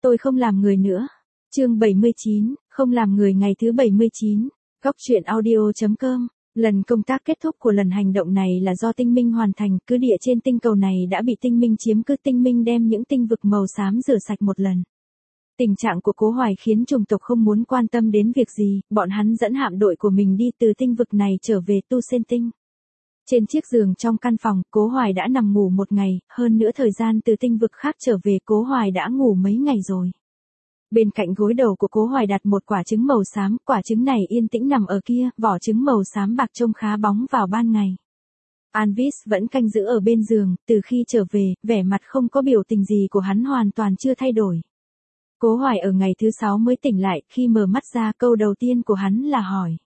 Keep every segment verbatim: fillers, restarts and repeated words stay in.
Tôi không làm người nữa. Chương bảy mươi chín, không làm người ngày thứ bảy mươi chín. Góc truyện audio chấm com. Lần công tác kết thúc của lần hành động này là do tinh minh hoàn thành, cứ địa trên tinh cầu này đã bị tinh minh chiếm cứ, tinh minh đem những tinh vực màu xám rửa sạch một lần. Tình trạng của Cố Hoài khiến chủng tộc không muốn quan tâm đến việc gì, bọn hắn dẫn hạm đội của mình đi từ tinh vực này trở về Tu Sen Tinh. Trên chiếc giường trong căn phòng, Cố Hoài đã nằm ngủ một ngày, hơn nữa thời gian từ tinh vực khác trở về Cố Hoài đã ngủ mấy ngày rồi. Bên cạnh gối đầu của Cố Hoài đặt một quả trứng màu xám, quả trứng này yên tĩnh nằm ở kia, vỏ trứng màu xám bạc trông khá bóng vào ban ngày. Anvis vẫn canh giữ ở bên giường, từ khi trở về, vẻ mặt không có biểu tình gì của hắn hoàn toàn chưa thay đổi. Cố Hoài ở ngày thứ sáu mới tỉnh lại, khi mở mắt ra câu đầu tiên của hắn là hỏi.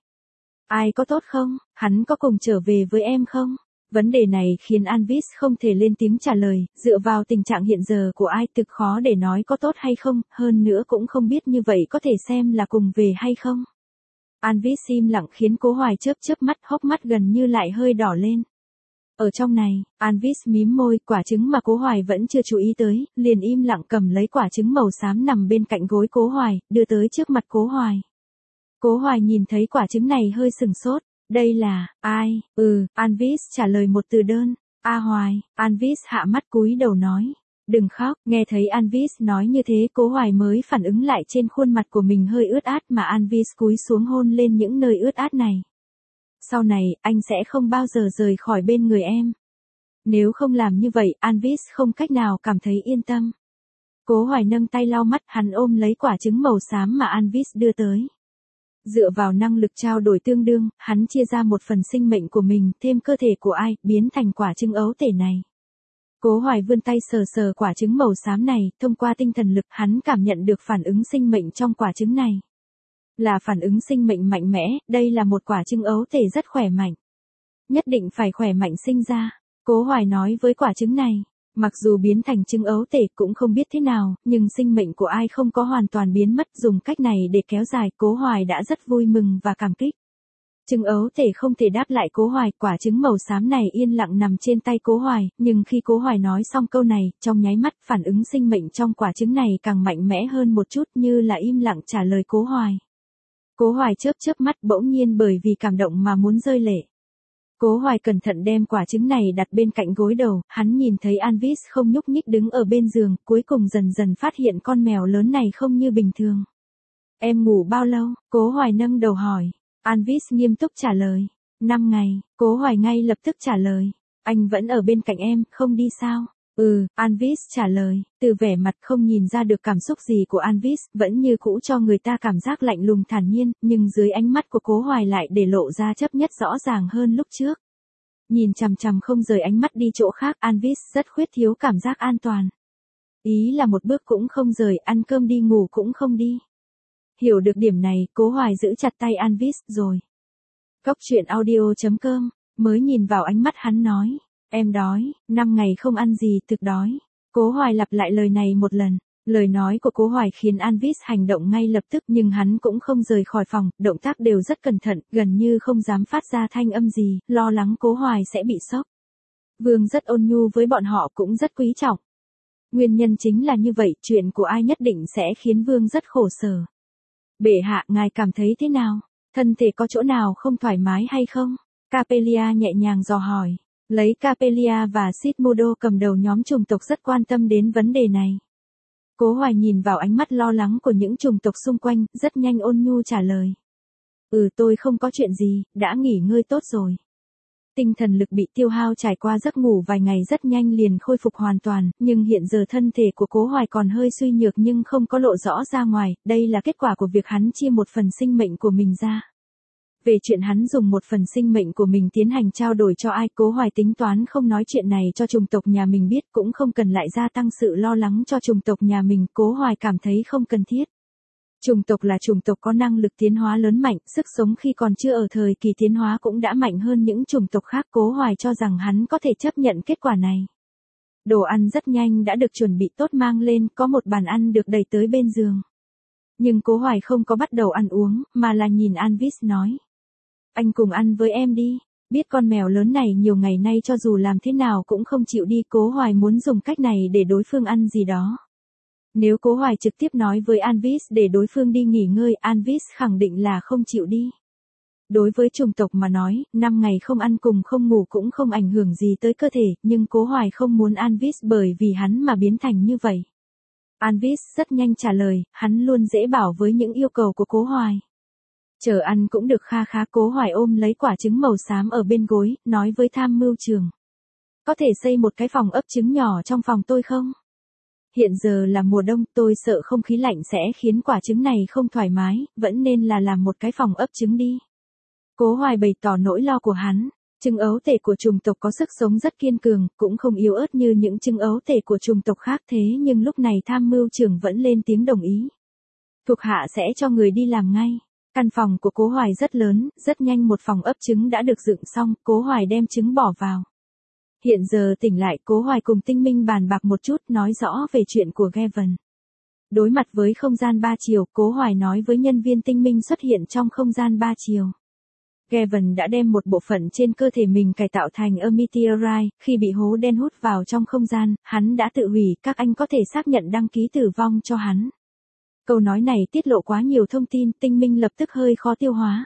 Ai có tốt không? Hắn có cùng trở về với em không? Vấn đề này khiến Anvis không thể lên tiếng trả lời, dựa vào tình trạng hiện giờ của ai thực khó để nói có tốt hay không, hơn nữa cũng không biết như vậy có thể xem là cùng về hay không. Anvis im lặng khiến Cố Hoài chớp chớp mắt, hốc mắt gần như lại hơi đỏ lên. Ở trong này, Anvis mím môi, quả trứng mà Cố Hoài vẫn chưa chú ý tới, liền im lặng cầm lấy quả trứng màu xám nằm bên cạnh gối Cố Hoài, đưa tới trước mặt Cố Hoài. Cố Hoài nhìn thấy quả trứng này hơi sừng sốt. Đây là, ai? Ừ, Anvis trả lời một từ đơn. A Hoài. Anvis hạ mắt cúi đầu nói. Đừng khóc. Nghe thấy Anvis nói như thế, Cố Hoài mới phản ứng lại trên khuôn mặt của mình hơi ướt át mà Anvis cúi xuống hôn lên những nơi ướt át này. Sau này, anh sẽ không bao giờ rời khỏi bên người em. Nếu không làm như vậy, Anvis không cách nào cảm thấy yên tâm. Cố Hoài nâng tay lau mắt, hắn ôm lấy quả trứng màu xám mà Anvis đưa tới. Dựa vào năng lực trao đổi tương đương, hắn chia ra một phần sinh mệnh của mình, thêm cơ thể của ai, biến thành quả trứng ấu tể này. Cố Hoài vươn tay sờ sờ quả trứng màu xám này, thông qua tinh thần lực, hắn cảm nhận được phản ứng sinh mệnh trong quả trứng này. Là phản ứng sinh mệnh mạnh mẽ, đây là một quả trứng ấu tể rất khỏe mạnh. Nhất định phải khỏe mạnh sinh ra, Cố Hoài nói với quả trứng này. Mặc dù biến thành trứng ấu tể cũng không biết thế nào, nhưng sinh mệnh của ai không có hoàn toàn biến mất, dùng cách này để kéo dài, Cố Hoài đã rất vui mừng và cảm kích. Trứng ấu tể không thể đáp lại Cố Hoài, quả trứng màu xám này yên lặng nằm trên tay Cố Hoài, nhưng khi Cố Hoài nói xong câu này, trong nháy mắt, phản ứng sinh mệnh trong quả trứng này càng mạnh mẽ hơn một chút, như là im lặng trả lời Cố Hoài. Cố Hoài chớp chớp mắt, bỗng nhiên bởi vì cảm động mà muốn rơi lệ. Cố Hoài cẩn thận đem quả trứng này đặt bên cạnh gối đầu, hắn nhìn thấy Anvis không nhúc nhích đứng ở bên giường, cuối cùng dần dần phát hiện con mèo lớn này không như bình thường. Em ngủ bao lâu? Cố Hoài nâng đầu hỏi. Anvis nghiêm túc trả lời. Năm ngày, Cố Hoài ngay lập tức trả lời. Anh vẫn ở bên cạnh em, không đi sao? Ừ, Anvis trả lời, từ vẻ mặt không nhìn ra được cảm xúc gì của Anvis, vẫn như cũ cho người ta cảm giác lạnh lùng thản nhiên, nhưng dưới ánh mắt của Cố Hoài lại để lộ ra chấp nhất rõ ràng hơn lúc trước. Nhìn chằm chằm không rời ánh mắt đi chỗ khác, Anvis rất khuyết thiếu cảm giác an toàn. Ý là một bước cũng không rời, ăn cơm đi ngủ cũng không đi. Hiểu được điểm này, Cố Hoài giữ chặt tay Anvis rồi. Góc truyện audio chấm com, mới nhìn vào ánh mắt hắn nói. Em đói, năm ngày không ăn gì, thực đói. Cố Hoài lặp lại lời này một lần. Lời nói của Cố Hoài khiến Anvis hành động ngay lập tức, nhưng hắn cũng không rời khỏi phòng, động tác đều rất cẩn thận, gần như không dám phát ra thanh âm gì, lo lắng Cố Hoài sẽ bị sốc. Vương rất ôn nhu với bọn họ, cũng rất quý trọng. Nguyên nhân chính là như vậy, chuyện của ai nhất định sẽ khiến Vương rất khổ sở. Bệ hạ, ngài cảm thấy thế nào? Thân thể có chỗ nào không thoải mái hay không? Capelia nhẹ nhàng dò hỏi. Lấy Capelia và Sitmodo cầm đầu nhóm chủng tộc rất quan tâm đến vấn đề này. Cố Hoài nhìn vào ánh mắt lo lắng của những chủng tộc xung quanh, rất nhanh ôn nhu trả lời. Ừ, tôi không có chuyện gì, đã nghỉ ngơi tốt rồi. Tinh thần lực bị tiêu hao trải qua giấc ngủ vài ngày rất nhanh liền khôi phục hoàn toàn, nhưng hiện giờ thân thể của Cố Hoài còn hơi suy nhược nhưng không có lộ rõ ra ngoài, đây là kết quả của việc hắn chia một phần sinh mệnh của mình ra. Về chuyện hắn dùng một phần sinh mệnh của mình tiến hành trao đổi cho ai, Cố Hoài tính toán không nói chuyện này cho chủng tộc nhà mình biết, cũng không cần lại gia tăng sự lo lắng cho chủng tộc nhà mình, Cố Hoài cảm thấy không cần thiết. Chủng tộc là chủng tộc có năng lực tiến hóa lớn mạnh, sức sống khi còn chưa ở thời kỳ tiến hóa cũng đã mạnh hơn những chủng tộc khác, Cố Hoài cho rằng hắn có thể chấp nhận kết quả này. Đồ ăn rất nhanh đã được chuẩn bị tốt mang lên, có một bàn ăn được đẩy tới bên giường. Nhưng Cố Hoài không có bắt đầu ăn uống, mà là nhìn Anvis nói. Anh cùng ăn với em đi, biết con mèo lớn này nhiều ngày nay cho dù làm thế nào cũng không chịu đi, Cố Hoài muốn dùng cách này để đối phương ăn gì đó. Nếu Cố Hoài trực tiếp nói với Anvis để đối phương đi nghỉ ngơi, Anvis khẳng định là không chịu đi. Đối với chủng tộc mà nói, năm ngày không ăn cùng không ngủ cũng không ảnh hưởng gì tới cơ thể, nhưng Cố Hoài không muốn Anvis bởi vì hắn mà biến thành như vậy. Anvis rất nhanh trả lời, hắn luôn dễ bảo với những yêu cầu của Cố Hoài. Chờ ăn cũng được kha khá. Cố Hoài ôm lấy quả trứng màu xám ở bên gối, nói với tham mưu trưởng. Có thể xây một cái phòng ấp trứng nhỏ trong phòng tôi không? Hiện giờ là mùa đông, tôi sợ không khí lạnh sẽ khiến quả trứng này không thoải mái, vẫn nên là làm một cái phòng ấp trứng đi. Cố Hoài bày tỏ nỗi lo của hắn. Trứng ấu tể của chủng tộc có sức sống rất kiên cường, cũng không yếu ớt như những trứng ấu tể của chủng tộc khác, thế nhưng lúc này tham mưu trưởng vẫn lên tiếng đồng ý. Thuộc hạ sẽ cho người đi làm ngay. Căn phòng của Cố Hoài rất lớn, rất nhanh một phòng ấp trứng đã được dựng xong, Cố Hoài đem trứng bỏ vào. Hiện giờ tỉnh lại, Cố Hoài cùng Tinh Minh bàn bạc một chút, nói rõ về chuyện của Gavin. Đối mặt với không gian ba chiều, Cố Hoài nói với nhân viên Tinh Minh xuất hiện trong không gian ba chiều. Gavin đã đem một bộ phận trên cơ thể mình cải tạo thành a meteorite, khi bị hố đen hút vào trong không gian, hắn đã tự hủy, các anh có thể xác nhận đăng ký tử vong cho hắn. Câu nói này tiết lộ quá nhiều thông tin, Tinh Minh lập tức hơi khó tiêu hóa.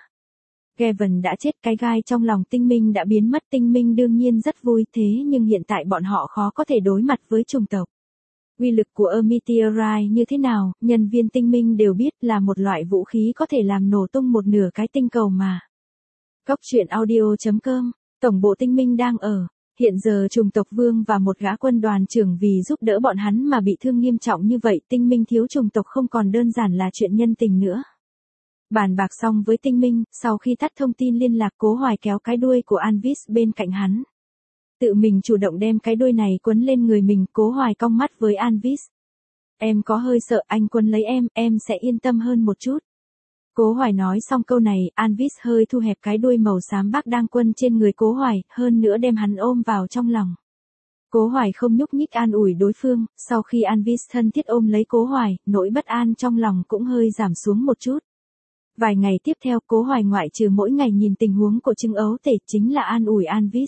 Gavin đã chết, cái gai trong lòng Tinh Minh đã biến mất. Tinh Minh đương nhiên rất vui, thế nhưng hiện tại bọn họ khó có thể đối mặt với chủng tộc. Uy lực của a meteorite như thế nào, nhân viên Tinh Minh đều biết, là một loại vũ khí có thể làm nổ tung một nửa cái tinh cầu mà. Góc truyện audio chấm com, tổng bộ Tinh Minh đang ở. Hiện giờ chủng tộc Vương và một gã quân đoàn trưởng vì giúp đỡ bọn hắn mà bị thương nghiêm trọng như vậy, Tinh Minh thiếu chủng tộc không còn đơn giản là chuyện nhân tình nữa. Bàn bạc xong với Tinh Minh, sau khi tắt thông tin liên lạc, Cố Hoài kéo cái đuôi của Anvis bên cạnh hắn. Tự mình chủ động đem cái đuôi này quấn lên người mình. Cố Hoài cong mắt với Anvis. Em có hơi sợ, anh quấn lấy em, em sẽ yên tâm hơn một chút. Cố Hoài nói xong câu này, Anvis hơi thu hẹp cái đuôi màu xám bác đang quấn trên người Cố Hoài, hơn nữa đem hắn ôm vào trong lòng. Cố Hoài không nhúc nhích an ủi đối phương, sau khi Anvis thân thiết ôm lấy Cố Hoài, nỗi bất an trong lòng cũng hơi giảm xuống một chút. Vài ngày tiếp theo, Cố Hoài ngoại trừ mỗi ngày nhìn tình huống của trứng ấu tể chính là an ủi Anvis.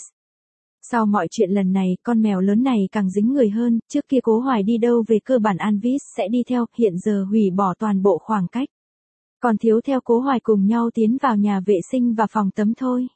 Sau mọi chuyện lần này, con mèo lớn này càng dính người hơn, trước kia Cố Hoài đi đâu về cơ bản Anvis sẽ đi theo, hiện giờ hủy bỏ toàn bộ khoảng cách. Còn thiếu theo Cố Hoài cùng nhau tiến vào nhà vệ sinh và phòng tắm thôi.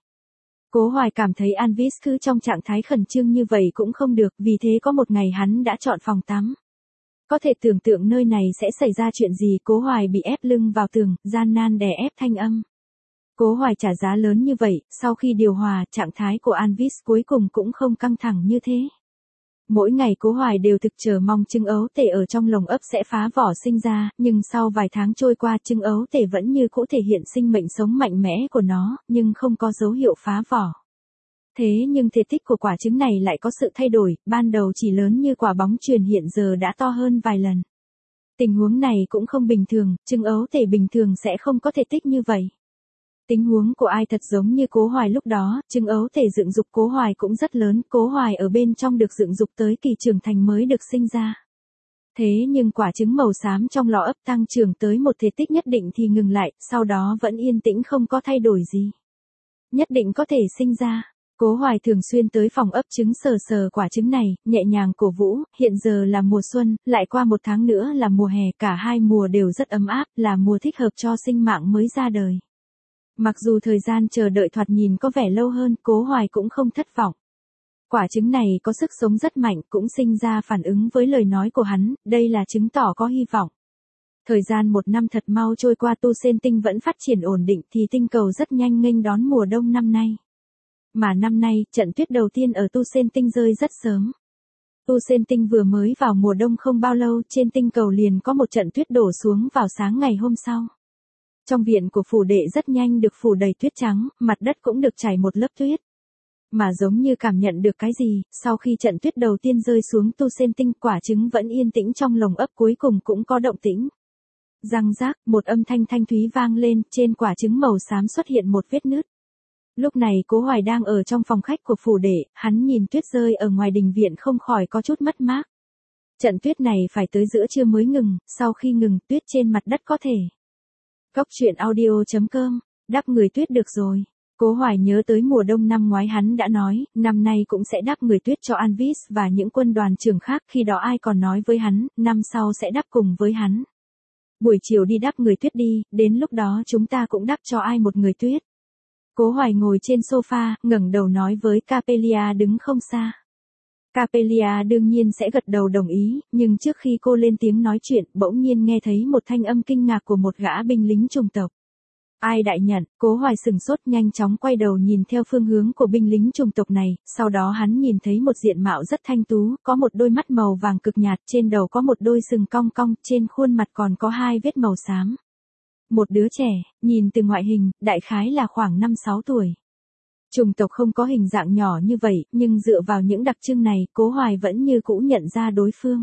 Cố Hoài cảm thấy Anvis cứ trong trạng thái khẩn trương như vậy cũng không được, vì thế có một ngày hắn đã chọn phòng tắm. Có thể tưởng tượng nơi này sẽ xảy ra chuyện gì. Cố Hoài bị ép lưng vào tường, gian nan đè ép thanh âm. Cố Hoài trả giá lớn như vậy, sau khi điều hòa, trạng thái của Anvis cuối cùng cũng không căng thẳng như thế. Mỗi ngày Cố Hoài đều thực chờ mong trứng ấu tể ở trong lồng ấp sẽ phá vỏ sinh ra, nhưng sau vài tháng trôi qua, trứng ấu tể vẫn như cũ thể hiện sinh mệnh sống mạnh mẽ của nó, nhưng không có dấu hiệu phá vỏ. Thế nhưng thể tích của quả trứng này lại có sự thay đổi, ban đầu chỉ lớn như quả bóng chuyền hiện giờ đã to hơn vài lần. Tình huống này cũng không bình thường, trứng ấu tể bình thường sẽ không có thể tích như vậy. Tình huống của ai thật giống như Cố Hoài lúc đó, trứng ấu tể dựng dục Cố Hoài cũng rất lớn, Cố Hoài ở bên trong được dựng dục tới kỳ trưởng thành mới được sinh ra. Thế nhưng quả trứng màu xám trong lò ấp tăng trưởng tới một thể tích nhất định thì ngừng lại, sau đó vẫn yên tĩnh không có thay đổi gì. Nhất định có thể sinh ra. Cố Hoài thường xuyên tới phòng ấp trứng sờ sờ quả trứng này, nhẹ nhàng cổ vũ, hiện giờ là mùa xuân, lại qua một tháng nữa là mùa hè, cả hai mùa đều rất ấm áp, là mùa thích hợp cho sinh mạng mới ra đời. Mặc dù thời gian chờ đợi thoạt nhìn có vẻ lâu hơn, Cố Hoài cũng không thất vọng. Quả trứng này có sức sống rất mạnh, cũng sinh ra phản ứng với lời nói của hắn, đây là chứng tỏ có hy vọng. Thời gian một năm thật mau trôi qua, Tu Sen Tinh vẫn phát triển ổn định thì tinh cầu rất nhanh nghênh đón mùa đông năm nay. Mà năm nay, trận tuyết đầu tiên ở Tu Sen Tinh rơi rất sớm. Tu Sen Tinh vừa mới vào mùa đông không bao lâu, trên tinh cầu liền có một trận tuyết đổ xuống vào sáng ngày hôm sau. Trong viện của phủ đệ rất nhanh được phủ đầy tuyết trắng, mặt đất cũng được trải một lớp tuyết. Mà giống như cảm nhận được cái gì, sau khi trận tuyết đầu tiên rơi xuống Tu Sen Tinh, quả trứng vẫn yên tĩnh trong lồng ấp cuối cùng cũng có động tĩnh. Răng rác, một âm thanh thanh thúy vang lên, trên quả trứng màu xám xuất hiện một vết nứt. Lúc này Cố Hoài đang ở trong phòng khách của phủ đệ, hắn nhìn tuyết rơi ở ngoài đình viện không khỏi có chút mất mát. Trận tuyết này phải tới giữa trưa mới ngừng, sau khi ngừng, tuyết trên mặt đất có thể. Góc truyện audio chấm com, đắp người tuyết được rồi. Cố Hoài nhớ tới mùa đông năm ngoái hắn đã nói, năm nay cũng sẽ đắp người tuyết cho Anvis và những quân đoàn trưởng khác, khi đó ai còn nói với hắn, năm sau sẽ đắp cùng với hắn. Buổi chiều đi đắp người tuyết đi, đến lúc đó chúng ta cũng đắp cho ai một người tuyết. Cố Hoài ngồi trên sofa, ngẩng đầu nói với Capellia đứng không xa. Capellia đương nhiên sẽ gật đầu đồng ý, nhưng trước khi cô lên tiếng nói chuyện, bỗng nhiên nghe thấy một thanh âm kinh ngạc của một gã binh lính chủng tộc. Ai đại nhận? Cố Hoài sừng sốt, nhanh chóng quay đầu nhìn theo phương hướng của binh lính chủng tộc này, sau đó hắn nhìn thấy một diện mạo rất thanh tú, có một đôi mắt màu vàng cực nhạt, trên đầu có một đôi sừng cong cong, trên khuôn mặt còn có hai vết màu xám. Một đứa trẻ, nhìn từ ngoại hình, đại khái là khoảng năm sáu tuổi. Chủng tộc không có hình dạng nhỏ như vậy, nhưng dựa vào những đặc trưng này, Cố Hoài vẫn như cũ nhận ra đối phương.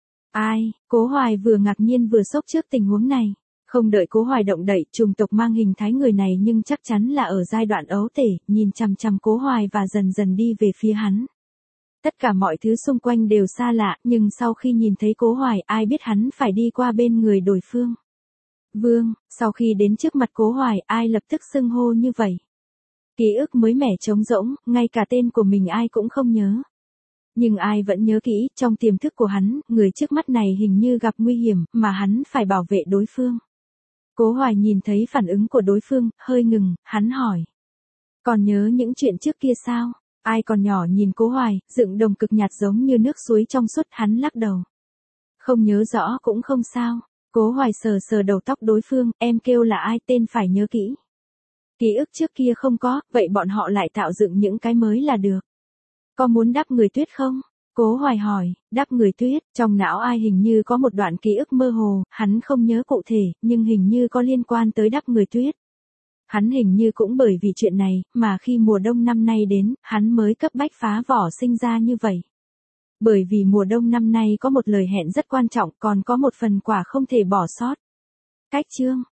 Ai? Cố Hoài vừa ngạc nhiên vừa sốc trước tình huống này. Không đợi Cố Hoài động đậy, chủng tộc mang hình thái người này nhưng chắc chắn là ở giai đoạn ấu tể, nhìn chằm chằm Cố Hoài và dần dần đi về phía hắn. Tất cả mọi thứ xung quanh đều xa lạ, nhưng sau khi nhìn thấy Cố Hoài, ai biết hắn phải đi qua bên người đối phương. Vương, sau khi đến trước mặt Cố Hoài, ai lập tức xưng hô như vậy. Ký ức mới mẻ trống rỗng, ngay cả tên của mình ai cũng không nhớ. Nhưng ai vẫn nhớ kỹ, trong tiềm thức của hắn, người trước mắt này hình như gặp nguy hiểm, mà hắn phải bảo vệ đối phương. Cố Hoài nhìn thấy phản ứng của đối phương, hơi ngừng, hắn hỏi. Còn nhớ những chuyện trước kia sao? Ai còn nhỏ nhìn Cố Hoài, dựng đồng cực nhạt giống như nước suối trong suốt, hắn lắc đầu. Không nhớ rõ cũng không sao. Cố Hoài sờ sờ đầu tóc đối phương, em kêu là ai, tên phải nhớ kỹ. Ký ức trước kia không có, vậy bọn họ lại tạo dựng những cái mới là được. Có muốn đắp người tuyết không? Cố Hoài hỏi, đắp người tuyết, trong não ai hình như có một đoạn ký ức mơ hồ, hắn không nhớ cụ thể, nhưng hình như có liên quan tới đắp người tuyết. Hắn hình như cũng bởi vì chuyện này, mà khi mùa đông năm nay đến, hắn mới cấp bách phá vỏ sinh ra như vậy. Bởi vì mùa đông năm nay có một lời hẹn rất quan trọng, còn có một phần quà không thể bỏ sót. Cách chương